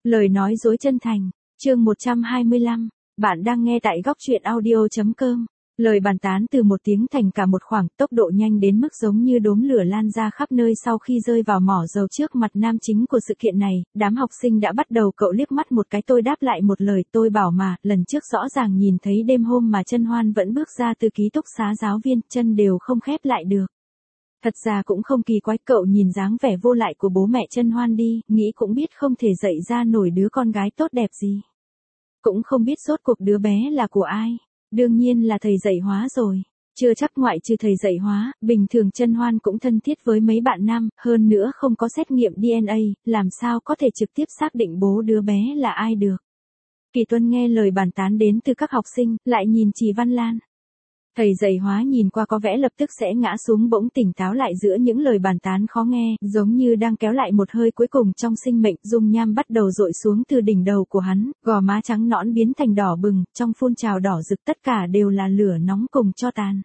Lời nói dối chân thành, chương 125, bạn đang nghe tại góc truyện audio.com. Lời bàn tán từ một tiếng thành cả một khoảng, tốc độ nhanh đến mức giống như đốm lửa lan ra khắp nơi. Sau khi rơi vào mỏ dầu trước mặt nam chính của sự kiện này, đám học sinh đã bắt đầu cậu liếc mắt một cái, tôi đáp lại một lời, tôi bảo mà, lần trước rõ ràng nhìn thấy đêm hôm mà Chân Hoan vẫn bước ra từ ký túc xá giáo viên, chân đều không khép lại được. Thật ra cũng không kỳ quái, cậu nhìn dáng vẻ vô lại của bố mẹ Chân Hoan đi, nghĩ cũng biết không thể dạy ra nổi đứa con gái tốt đẹp gì. Cũng không biết rốt cuộc đứa bé là của ai. Đương nhiên là thầy dạy hóa rồi. Chưa chắc ngoại trừ thầy dạy hóa, bình thường Chân Hoan cũng thân thiết với mấy bạn nam, hơn nữa không có xét nghiệm DNA, làm sao có thể trực tiếp xác định bố đứa bé là ai được. Kỳ Tuân nghe lời bàn tán đến từ các học sinh, lại nhìn Trì Văn Lan. Thầy dạy hóa nhìn qua có vẻ lập tức sẽ ngã xuống, bỗng tỉnh táo lại giữa những lời bàn tán khó nghe, giống như đang kéo lại một hơi cuối cùng trong sinh mệnh. Dung nham bắt đầu dội xuống từ đỉnh đầu của hắn, gò má trắng nõn biến thành đỏ bừng, trong phun trào đỏ rực tất cả đều là lửa nóng cùng tro tàn.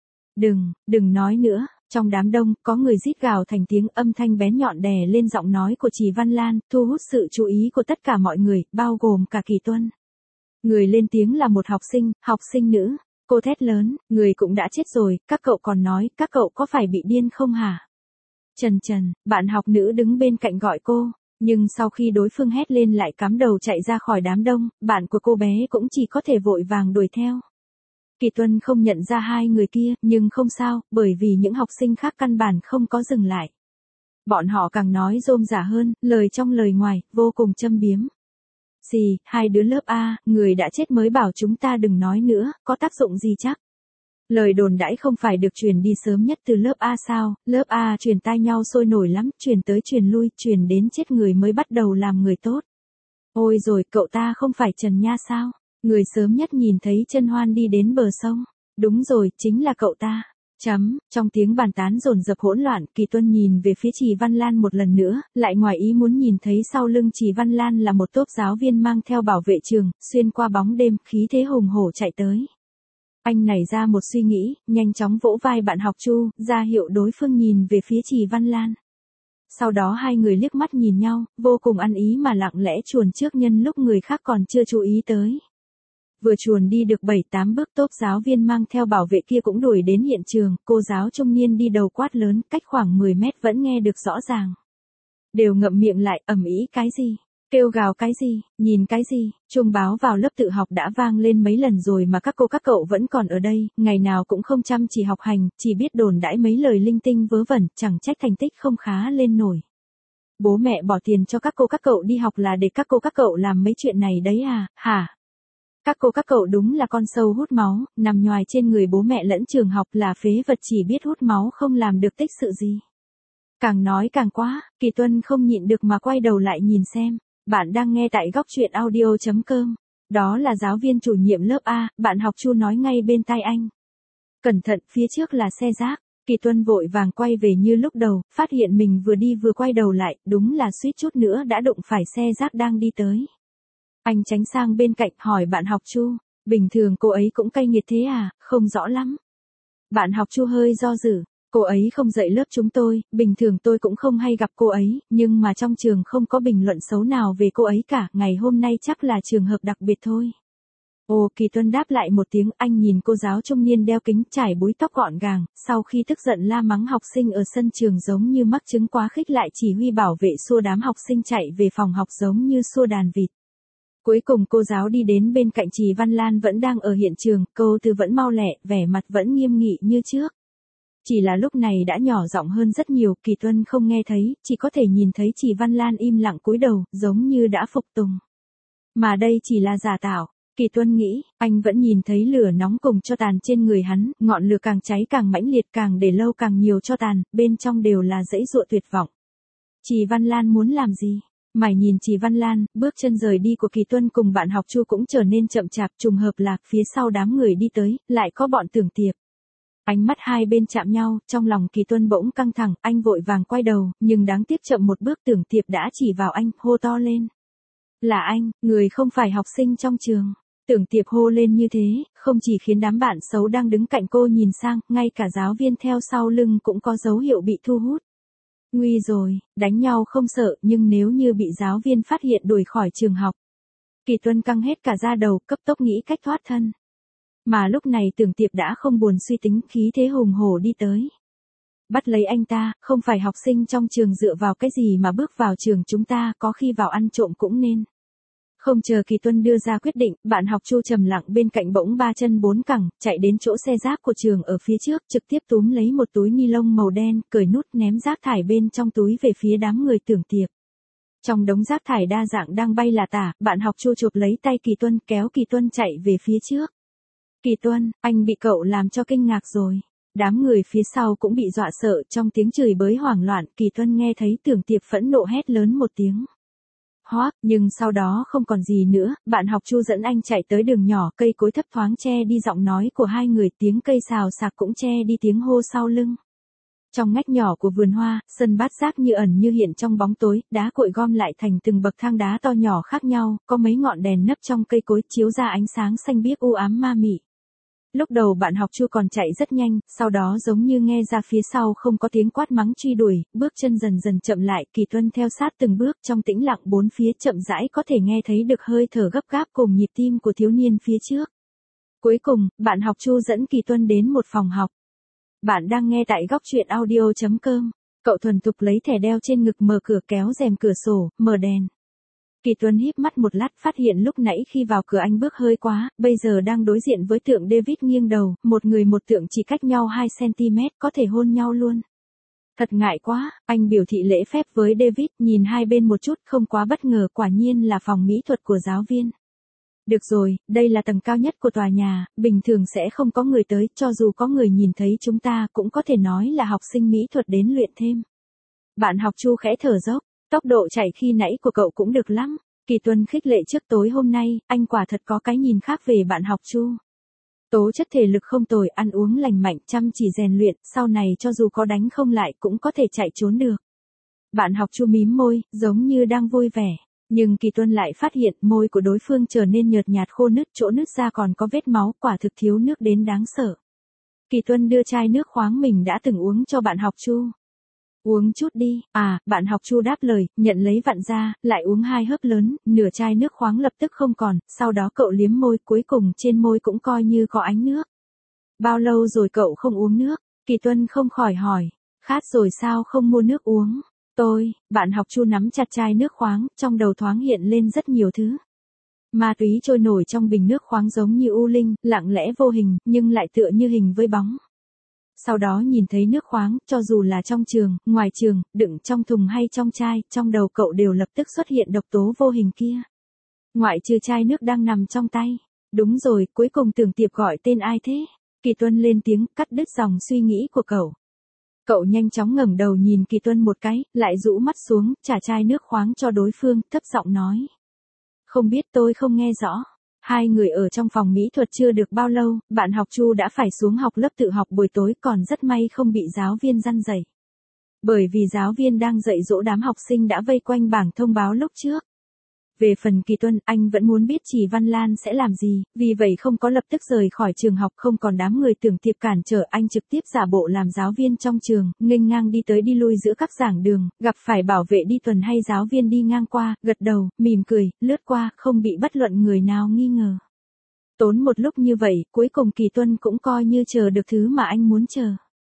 Đừng nói nữa. Trong đám đông, có người rít gào thành tiếng, âm thanh bén nhọn đè lên giọng nói của Trì Văn Lan, thu hút sự chú ý của tất cả mọi người, bao gồm cả Kỳ Tuân. Người lên tiếng là một học sinh nữ. Cô thét lớn, người cũng đã chết rồi, các cậu còn nói, các cậu có phải bị điên không hả? Trần, bạn học nữ đứng bên cạnh gọi cô, nhưng sau khi đối phương hét lên lại cắm đầu chạy ra khỏi đám đông, bạn của cô bé cũng chỉ có thể vội vàng đuổi theo. Kỳ Tuân không nhận ra hai người kia, nhưng không sao, bởi vì những học sinh khác căn bản không có dừng lại. Bọn họ càng nói rôm rả hơn, lời trong lời ngoài, vô cùng châm biếm. Gì, hai đứa lớp A, người đã chết mới bảo chúng ta đừng nói nữa, có tác dụng gì chắc? Lời đồn đãi không phải được truyền đi sớm nhất từ lớp A sao? Lớp A truyền tai nhau sôi nổi lắm, truyền tới truyền lui, truyền đến chết người mới bắt đầu làm người tốt. Ôi rồi, cậu ta không phải Trần Nha sao? Người sớm nhất nhìn thấy Chân Hoan đi đến bờ sông. Đúng rồi, chính là cậu ta. Trong tiếng bàn tán dồn dập hỗn loạn, Kỳ Tuân nhìn về phía Trì Văn Lan một lần nữa, lại ngoài ý muốn nhìn thấy sau lưng Trì Văn Lan là một tốp giáo viên mang theo bảo vệ trường, xuyên qua bóng đêm, khí thế hùng hổ chạy tới. Anh nảy ra một suy nghĩ, nhanh chóng vỗ vai bạn học Chu, ra hiệu đối phương nhìn về phía Trì Văn Lan. Sau đó hai người liếc mắt nhìn nhau, vô cùng ăn ý mà lặng lẽ chuồn trước nhân lúc người khác còn chưa chú ý tới. Vừa chuồn đi được 7-8 bước, tốp giáo viên mang theo bảo vệ kia cũng đuổi đến hiện trường, cô giáo trung niên đi đầu quát lớn, cách khoảng 10 mét vẫn nghe được rõ ràng. Đều ngậm miệng lại, ầm ĩ cái gì? Kêu gào cái gì? Nhìn cái gì? Chuông báo vào lớp tự học đã vang lên mấy lần rồi mà các cô các cậu vẫn còn ở đây, ngày nào cũng không chăm chỉ học hành, chỉ biết đồn đãi mấy lời linh tinh vớ vẩn, chẳng trách thành tích không khá lên nổi. Bố mẹ bỏ tiền cho các cô các cậu đi học là để các cô các cậu làm mấy chuyện này đấy à, hả? Các cô các cậu đúng là con sâu hút máu, nằm nhoài trên người bố mẹ lẫn trường học, là phế vật, chỉ biết hút máu không làm được tích sự gì. Càng nói càng quá, Kỳ Tuân không nhịn được mà quay đầu lại nhìn xem. Bạn đang nghe tại góc truyện audio.com. Đó là giáo viên chủ nhiệm lớp A, bạn học Chu nói ngay bên tai anh. Cẩn thận, phía trước là xe rác. Kỳ Tuân vội vàng quay về như lúc đầu, phát hiện mình vừa đi vừa quay đầu lại, đúng là suýt chút nữa đã đụng phải xe rác đang đi tới. Anh tránh sang bên cạnh hỏi bạn học Chu, bình thường cô ấy cũng cay nghiệt thế à, không rõ lắm. Bạn học Chu hơi do dự, cô ấy không dạy lớp chúng tôi, bình thường tôi cũng không hay gặp cô ấy, nhưng mà trong trường không có bình luận xấu nào về cô ấy cả, ngày hôm nay chắc là trường hợp đặc biệt thôi. Ồ, Kỳ Tuân đáp lại một tiếng, anh nhìn cô giáo trung niên đeo kính, trải búi tóc gọn gàng, sau khi tức giận la mắng học sinh ở sân trường giống như mắc chứng quá khích, lại chỉ huy bảo vệ xua đám học sinh chạy về phòng học giống như xua đàn vịt. Cuối cùng cô giáo đi đến bên cạnh Trì Văn Lan vẫn đang ở hiện trường, cô tư vẫn mau lẹ, vẻ mặt vẫn nghiêm nghị như trước. Chỉ là lúc này đã nhỏ giọng hơn rất nhiều, Kỳ Tuân không nghe thấy, chỉ có thể nhìn thấy Trì Văn Lan im lặng cúi đầu, giống như đã phục tùng. Mà đây chỉ là giả tạo, Kỳ Tuân nghĩ, anh vẫn nhìn thấy lửa nóng cùng tro tàn trên người hắn, ngọn lửa càng cháy càng mãnh liệt, càng để lâu càng nhiều tro tàn, bên trong đều là dãy dụa tuyệt vọng. Trì Văn Lan muốn làm gì? Mày nhìn Trì Văn Lan, bước chân rời đi của Kỳ Tuân cùng bạn học Chu cũng trở nên chậm chạp, trùng hợp là phía sau đám người đi tới, lại có bọn Tưởng Tiệp. Ánh mắt hai bên chạm nhau, trong lòng Kỳ Tuân bỗng căng thẳng, anh vội vàng quay đầu, nhưng đáng tiếc chậm một bước, Tưởng Tiệp đã chỉ vào anh, hô to lên. Là anh, người không phải học sinh trong trường. Tưởng Tiệp hô lên như thế, không chỉ khiến đám bạn xấu đang đứng cạnh cô nhìn sang, ngay cả giáo viên theo sau lưng cũng có dấu hiệu bị thu hút. Nguy rồi, đánh nhau không sợ, nhưng nếu như bị giáo viên phát hiện đuổi khỏi trường học. Kỳ Tuân căng hết cả da đầu, cấp tốc nghĩ cách thoát thân. Mà lúc này Tưởng Tiệp đã không buồn suy tính, khí thế hùng hổ đi tới. Bắt lấy anh ta, không phải học sinh trong trường dựa vào cái gì mà bước vào trường chúng ta, có khi vào ăn trộm cũng nên. Không chờ Kỳ Tuân đưa ra quyết định, bạn học Chu trầm lặng bên cạnh bỗng ba chân bốn cẳng, chạy đến chỗ xe rác của trường ở phía trước, trực tiếp túm lấy một túi ni lông màu đen, cởi nút ném rác thải bên trong túi về phía đám người Tưởng Tiệp. Trong đống rác thải đa dạng đang bay là tả, bạn học Chu chụp lấy tay Kỳ Tuân kéo Kỳ Tuân chạy về phía trước. Kỳ Tuân, anh bị cậu làm cho kinh ngạc rồi. Đám người phía sau cũng bị dọa sợ, trong tiếng chửi bới hoảng loạn, Kỳ Tuân nghe thấy Tưởng Tiệp phẫn nộ hét lớn một tiếng. Hoác, nhưng sau đó không còn gì nữa, bạn học Chu dẫn anh chạy tới đường nhỏ, cây cối thấp thoáng che đi giọng nói của hai người, tiếng cây xào xạc cũng che đi tiếng hô sau lưng. Trong ngách nhỏ của vườn hoa, sân bát giác như ẩn như hiện trong bóng tối, đá cội gom lại thành từng bậc thang đá to nhỏ khác nhau, có mấy ngọn đèn nấp trong cây cối chiếu ra ánh sáng xanh biếc u ám ma mị. Lúc đầu bạn học Chu còn chạy rất nhanh, sau đó giống như nghe ra phía sau không có tiếng quát mắng truy đuổi, bước chân dần dần chậm lại, Kỳ Tuân theo sát từng bước, trong tĩnh lặng bốn phía chậm rãi có thể nghe thấy được hơi thở gấp gáp cùng nhịp tim của thiếu niên phía trước. Cuối cùng, bạn học Chu dẫn Kỳ Tuân đến một phòng học. Bạn đang nghe tại góc truyện audio.com. Cậu thuần thục lấy thẻ đeo trên ngực, mở cửa, kéo rèm cửa sổ, mở đèn. Kỳ Tuân híp mắt một lát, phát hiện lúc nãy khi vào cửa anh bước hơi quá, bây giờ đang đối diện với tượng David nghiêng đầu, một người một tượng chỉ cách nhau 2 cm, có thể hôn nhau luôn. Thật ngại quá, anh biểu thị lễ phép với David, nhìn hai bên một chút, không quá bất ngờ, quả nhiên là phòng mỹ thuật của giáo viên. Được rồi, đây là tầng cao nhất của tòa nhà, bình thường sẽ không có người tới, cho dù có người nhìn thấy chúng ta cũng có thể nói là học sinh mỹ thuật đến luyện thêm. Bạn học Chu khẽ thở dốc, tốc độ chạy khi nãy của cậu cũng được lắm. Kỳ Tuân khích lệ, trước tối hôm nay, anh quả thật có cái nhìn khác về bạn học Chu. Tố chất thể lực không tồi, ăn uống lành mạnh, chăm chỉ rèn luyện, sau này cho dù có đánh không lại cũng có thể chạy trốn được. Bạn học Chu mím môi, giống như đang vui vẻ. Nhưng Kỳ Tuân lại phát hiện môi của đối phương trở nên nhợt nhạt khô nứt, chỗ nứt ra còn có vết máu, quả thực thiếu nước đến đáng sợ. Kỳ Tuân đưa chai nước khoáng mình đã từng uống cho bạn học Chu. Uống chút đi, bạn học Chu đáp lời, nhận lấy vặn ra, lại uống 2 hớp lớn, nửa chai nước khoáng lập tức không còn, sau đó cậu liếm môi, cuối cùng trên môi cũng coi như có ánh nước. Bao lâu rồi cậu không uống nước? Kỳ Tuân không khỏi hỏi, khát rồi sao không mua nước uống? Bạn học Chu nắm chặt chai nước khoáng, trong đầu thoáng hiện lên rất nhiều thứ. Ma túy trôi nổi trong bình nước khoáng giống như u linh, lặng lẽ vô hình, nhưng lại tựa như hình với bóng. Sau đó nhìn thấy nước khoáng, cho dù là trong trường, ngoài trường, đựng trong thùng hay trong chai, trong đầu cậu đều lập tức xuất hiện độc tố vô hình kia. Ngoại trừ chai nước đang nằm trong tay. Đúng rồi, cuối cùng Tưởng Tiệp gọi tên ai thế? Kỳ Tuân lên tiếng, cắt đứt dòng suy nghĩ của cậu. Cậu nhanh chóng ngẩng đầu nhìn Kỳ Tuân một cái, lại rũ mắt xuống, trả chai nước khoáng cho đối phương, thấp giọng nói. Không biết, tôi không nghe rõ. Hai người ở trong phòng mỹ thuật chưa được bao lâu, bạn học Chu đã phải xuống học lớp tự học buổi tối, còn rất may không bị giáo viên răn dạy. Bởi vì giáo viên đang dạy dỗ đám học sinh đã vây quanh bảng thông báo lúc trước. Về phần Kỳ Tuân, anh vẫn muốn biết Trì Văn Lan sẽ làm gì, vì vậy không có lập tức rời khỏi trường học, không còn đám người Tưởng Tiệp cản trở, anh trực tiếp giả bộ làm giáo viên trong trường, nghênh ngang đi tới đi lui giữa các giảng đường, gặp phải bảo vệ đi tuần hay giáo viên đi ngang qua, gật đầu, mỉm cười, lướt qua, không bị bất luận người nào nghi ngờ. Tốn một lúc như vậy, cuối cùng Kỳ Tuân cũng coi như chờ được thứ mà anh muốn chờ.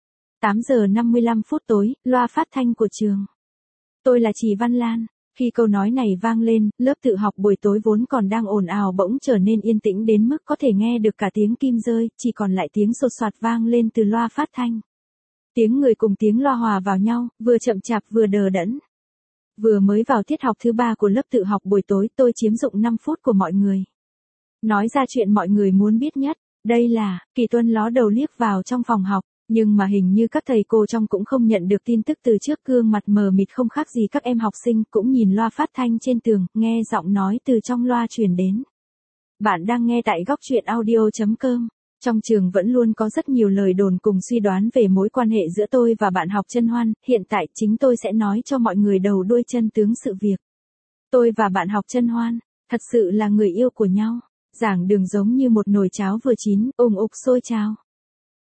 8 giờ 55 phút tối, loa phát thanh của trường. Tôi là Trì Văn Lan. Khi câu nói này vang lên, lớp tự học buổi tối vốn còn đang ồn ào bỗng trở nên yên tĩnh đến mức có thể nghe được cả tiếng kim rơi, chỉ còn lại tiếng sột soạt vang lên từ loa phát thanh. Tiếng người cùng tiếng loa hòa vào nhau, vừa chậm chạp vừa đờ đẫn. Vừa mới vào tiết học thứ 3 của lớp tự học buổi tối, tôi chiếm dụng 5 phút của mọi người. Nói ra chuyện mọi người muốn biết nhất, đây là, Kỳ Tuân ló đầu liếc vào trong phòng học. Nhưng mà hình như các thầy cô trong cũng không nhận được tin tức từ trước, gương mặt mờ mịt không khác gì các em học sinh, cũng nhìn loa phát thanh trên tường, nghe giọng nói từ trong loa truyền đến. Bạn đang nghe tại góc truyện audio.com. Trong trường vẫn luôn có rất nhiều lời đồn cùng suy đoán về mối quan hệ giữa tôi và bạn học Chân Hoan, hiện tại chính tôi sẽ nói cho mọi người đầu đuôi chân tướng sự việc. Tôi và bạn học Chân Hoan, thật sự là người yêu của nhau. Giảng đường giống như một nồi cháo vừa chín, ùng ục sôi trào.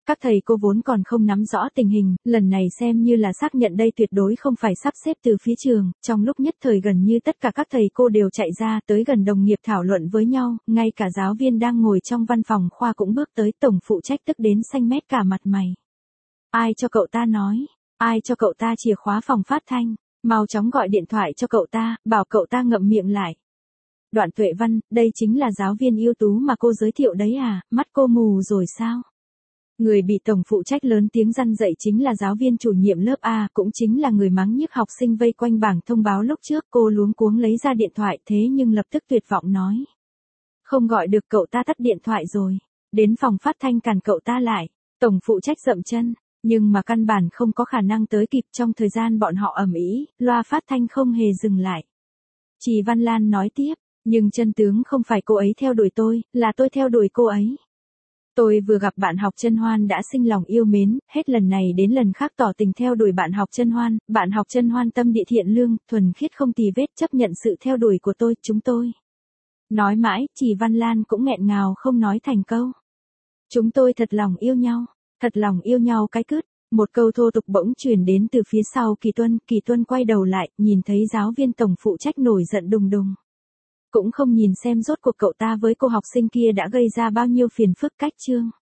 Các thầy cô vốn còn không nắm rõ tình hình, lần này xem như là xác nhận đây tuyệt đối không phải sắp xếp từ phía trường, trong lúc nhất thời gần như tất cả các thầy cô đều chạy ra tới gần đồng nghiệp thảo luận với nhau, ngay cả giáo viên đang ngồi trong văn phòng khoa cũng bước tới, tổng phụ trách tức đến xanh mét cả mặt mày. Ai cho cậu ta nói, ai cho cậu ta chìa khóa phòng phát thanh, mau chóng gọi điện thoại cho cậu ta, bảo cậu ta ngậm miệng lại. Đoạn Tuệ Văn, đây chính là giáo viên ưu tú mà cô giới thiệu đấy à, mắt cô mù rồi sao? Người bị tổng phụ trách lớn tiếng răn dạy chính là giáo viên chủ nhiệm lớp A, cũng chính là người mắng nhiếc học sinh vây quanh bảng thông báo lúc trước. Cô luống cuống lấy ra điện thoại thế nhưng lập tức tuyệt vọng nói. Không gọi được, cậu ta tắt điện thoại rồi. Đến phòng phát thanh cản cậu ta lại. Tổng phụ trách dậm chân, nhưng mà căn bản không có khả năng tới kịp, trong thời gian bọn họ ầm ĩ, loa phát thanh không hề dừng lại. Trì Văn Lan nói tiếp, nhưng chân tướng không phải cô ấy theo đuổi tôi, là tôi theo đuổi cô ấy. Tôi vừa gặp bạn học Chân Hoan đã sinh lòng yêu mến, hết lần này đến lần khác tỏ tình theo đuổi bạn học Chân Hoan, bạn học Chân Hoan tâm địa thiện lương, thuần khiết không tì vết, chấp nhận sự theo đuổi của tôi, chúng tôi. Nói mãi, Trì Văn Lan cũng nghẹn ngào không nói thành câu. Chúng tôi thật lòng yêu nhau cái cứt. Một câu thô tục bỗng truyền đến từ phía sau Kỳ Tuân quay đầu lại, nhìn thấy giáo viên tổng phụ trách nổi giận đùng đùng. Cũng không nhìn xem rốt cuộc cậu ta với cô học sinh kia đã gây ra bao nhiêu phiền phức cách chương.